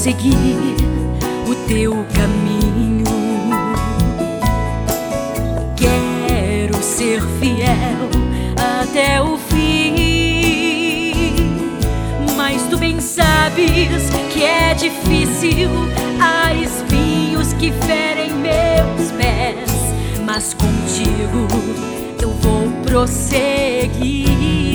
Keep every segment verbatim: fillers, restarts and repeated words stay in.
seguir o teu caminho. Quero ser fiel até o fim, mas tu bem sabes que é difícil. Há espinhos que ferem meus pés, mas contigo eu vou prosseguir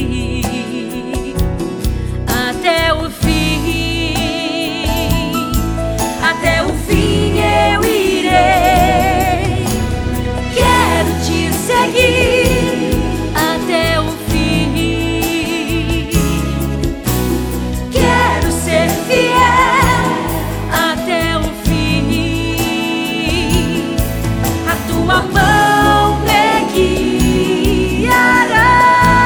até o fim. Até o fim eu irei. Quero te seguir até o fim. Quero ser fiel até o fim. A tua mão me guiará.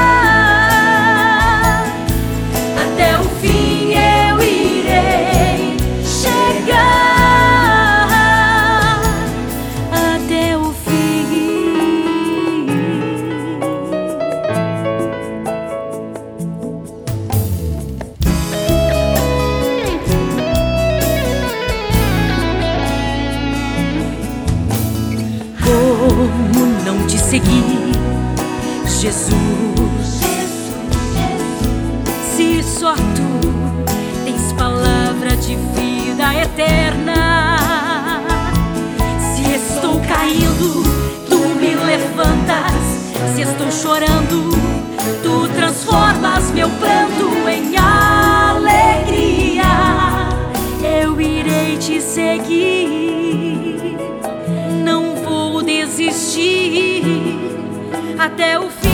Até o fim eu irei chegar. Até o fim. Como não te seguir, Jesus, se só tu tens palavra de vida eterna? Se estou caindo, tu me levantas. Se estou chorando, tu transformas meu pranto em alegria. Eu irei te seguir, não vou desistir até o fim.